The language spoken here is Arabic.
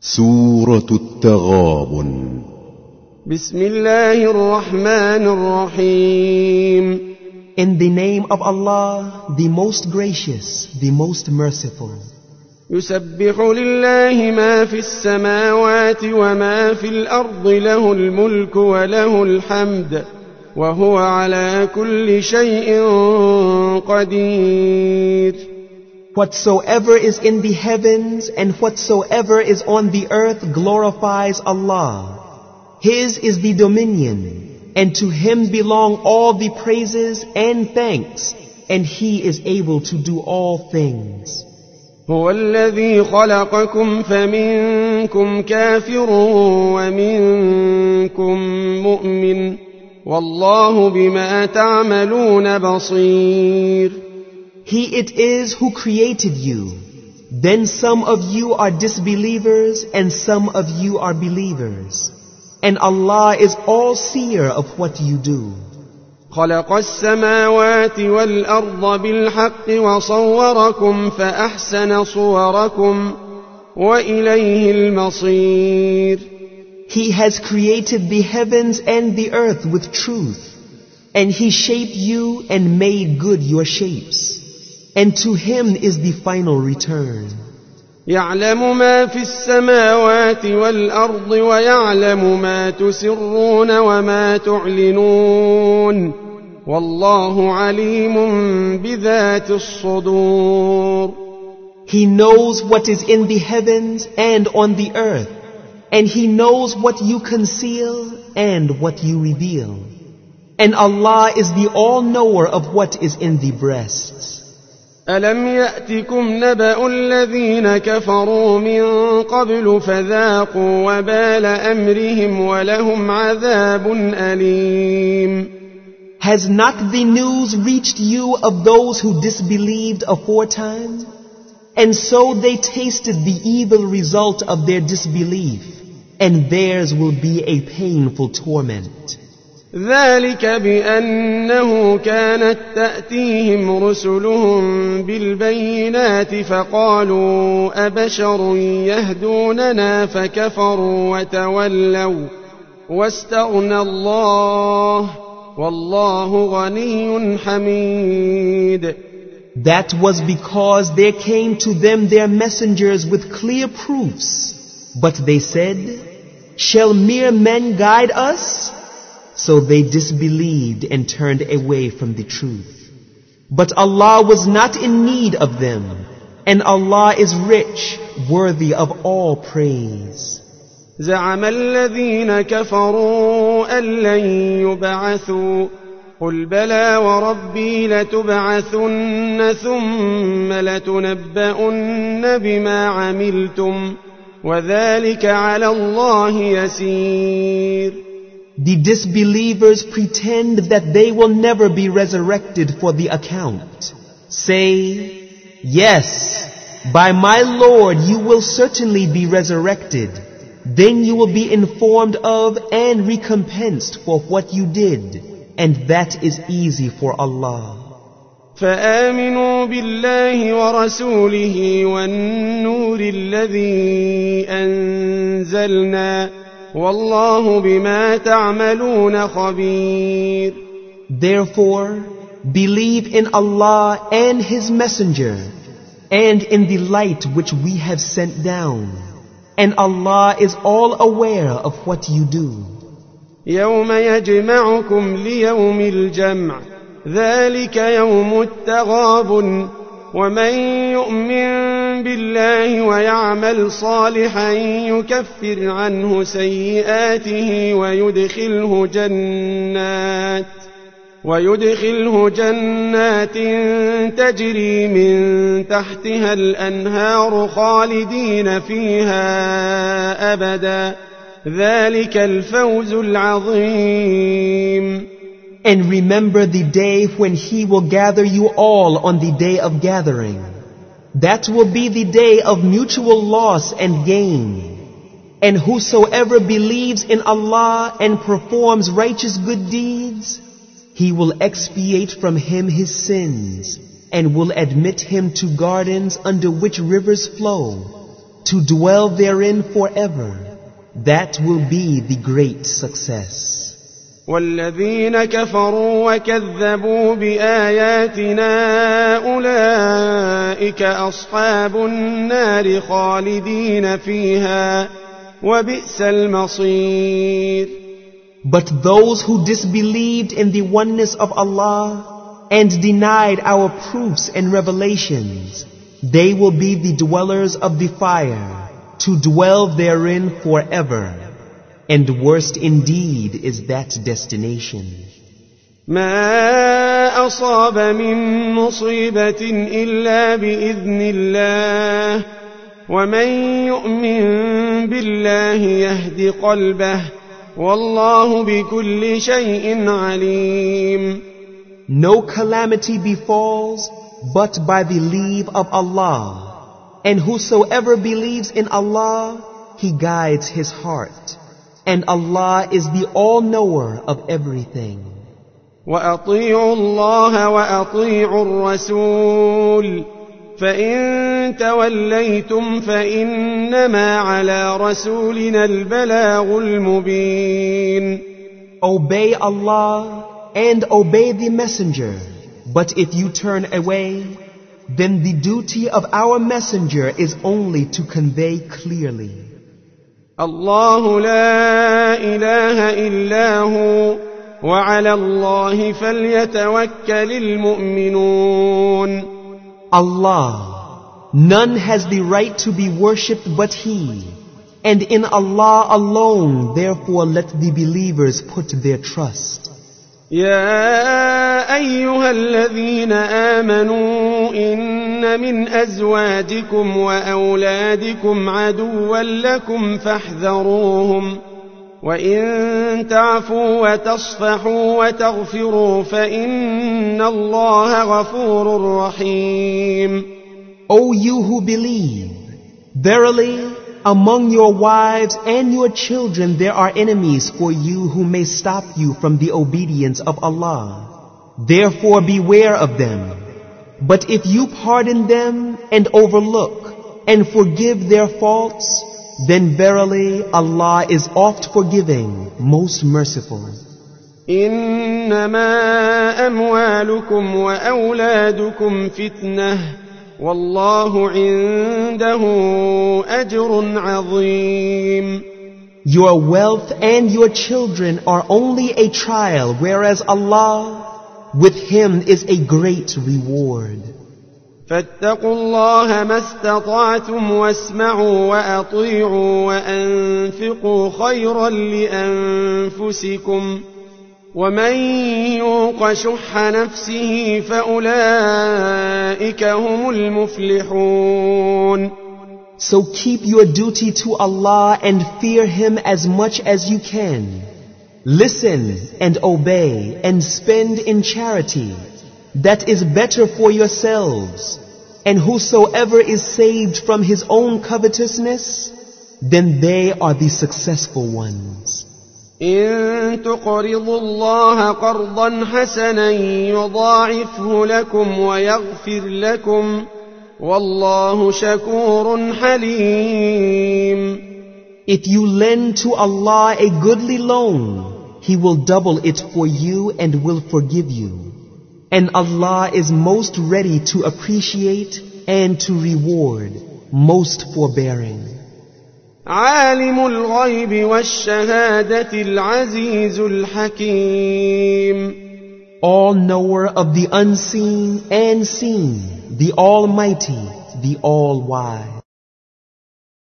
سورة التغابن. بسم الله الرحمن الرحيم. In the name of Allah, the most gracious, the most merciful. يسبح لله ما في السماوات وما في الأرض له الملك وله الحمد وهو على كل شيء قدير. Whatsoever is in the heavens and whatsoever is on the earth glorifies Allah. His is the dominion, and to Him belong all the praises and thanks, and He is able to do all things. هو الذي خلقكم فمنكم كافر ومنكم مؤمن والله بما تعملون بصير. He it is who created you. Then some of you are disbelievers and some of you are believers. And Allah is all-seer of what you do. خلق السماوات والأرض بالحق وصوركم فأحسن صوركم وإليه المصير. He has created the heavens and the earth with truth, and He shaped you and made good your shapes, and to Him is the final return. يعلم ما في السماوات والأرض ويعلم ما تسرون وما تعلنون والله عليم بذات الصدور. He knows what is in the heavens and on the earth, and He knows what you conceal and what you reveal. And Allah is the all-knower of what is in the breasts. ألم يأتكم نبأ الذين كفروا من قبل فذاقوا وبال أمرهم ولهم عذاب أليم. Has not the news reached you of those who disbelieved aforetime? And so they tasted the evil result of their disbelief, and theirs will be a painful torment. ذلك بأنه كانت تأتيهم رسلهم بالبينات فقالوا أبشر يهدوننا فكفروا وتولوا واستغنى الله والله غني حميد. That was because there came to them their messengers with clear proofs. But they said, shall mere men guide us? So they disbelieved and turned away from the truth. But Allah was not in need of them, and Allah is rich, worthy of all praise. زعم الذين كفروا أن لن يبعثوا قل بلى وربي لتبعثن ثم لتنبؤن بما عملتم وذلك على الله يسير. The disbelievers pretend that they will never be resurrected for the account. Say, yes, by my Lord you will certainly be resurrected. Then you will be informed of and recompensed for what you did, and that is easy for Allah. فآمنوا بالله ورسوله والنور الذي أنزلنا والله بما تعملون خبير. Therefore, believe in Allah and His Messenger, and in the light which we have sent down, and Allah is all aware of what you do. يوم يجمعكم ليوم الجمع ذلك يوم التغابن ومن يؤمن بالله ويعمل صالحا يكفر عنه سيئاته ويدخله جنات تجري من تحتها الأنهار خالدين فيها أبدا ذلك الفوز العظيم. And remember the day when He will gather you all on the day of gathering. That will be the day of mutual loss and gain. And whosoever believes in Allah and performs righteous good deeds, He will expiate from him his sins and will admit him to gardens under which rivers flow. to dwell therein forever. That will be the great success. والذين كفروا وكذبوا بآياتنا أولئك أصحاب النار خالدين فيها وبئس المصير. But those who disbelieved in the oneness of Allah and denied our proofs and revelations, they will be the dwellers of the fire, to dwell therein forever. And worst indeed is that destination. ما أصاب من مصيبة إلا بإذن الله ومن يؤمن بالله يهد قلبه والله بكل شيء عليم. No calamity befalls but by the leave of Allah, and whosoever believes in Allah, he guides his heart. And Allah is the all-knower of everything. وأطيعوا الله وأطيعوا الرسول فإن توليتم فإنما على رسولنا البلاغ المبين. Obey Allah and obey the messenger. But if you turn away, then the duty of our messenger is only to convey clearly. الله لا إله إلا هو وعلى الله فليتوكل المؤمنون. Allah, none has the right to be worshipped but He, and in Allah alone, therefore let the believers put their trust. يا أيها الذين آمنوا إن من أزواجكم وأولادكم عدوا لكم فاحذروهم وإن تعفوا وتصفحوا وتغفروا فإن الله غفور رحيم. O you who believe, verily, among your wives and your children there are enemies for you who may stop you from the obedience of Allah. Therefore beware of them. But if you pardon them and overlook and forgive their faults, then verily Allah is oft forgiving, most merciful. إنما أموالكم وأولادكم فتنة والله عنده أجر عظيم. Your wealth and your children are only a trial, whereas Allah, with Him is a great reward. فاتقوا الله ما استطعتم واسمعوا وأطيعوا وأنفقوا خيرا لأنفسكم ومن يوق شح نفسه فأولئك هم المفلحون. So keep your duty to Allah and fear Him as much as you can. Listen and obey and spend in charity. That is better for yourselves. And whosoever is saved from his own covetousness, then they are the successful ones. إن تقرضوا الله قرضا حسنا يضاعفه لكم ويغفر لكم والله شكور حليم. If you lend to Allah a goodly loan, He will double it for you and will forgive you. And Allah is most ready to appreciate and to reward, most forbearing. عالم الغيب والشهادة العزيز الحكيم. All knower of the unseen and seen, the Almighty, the All-Wise.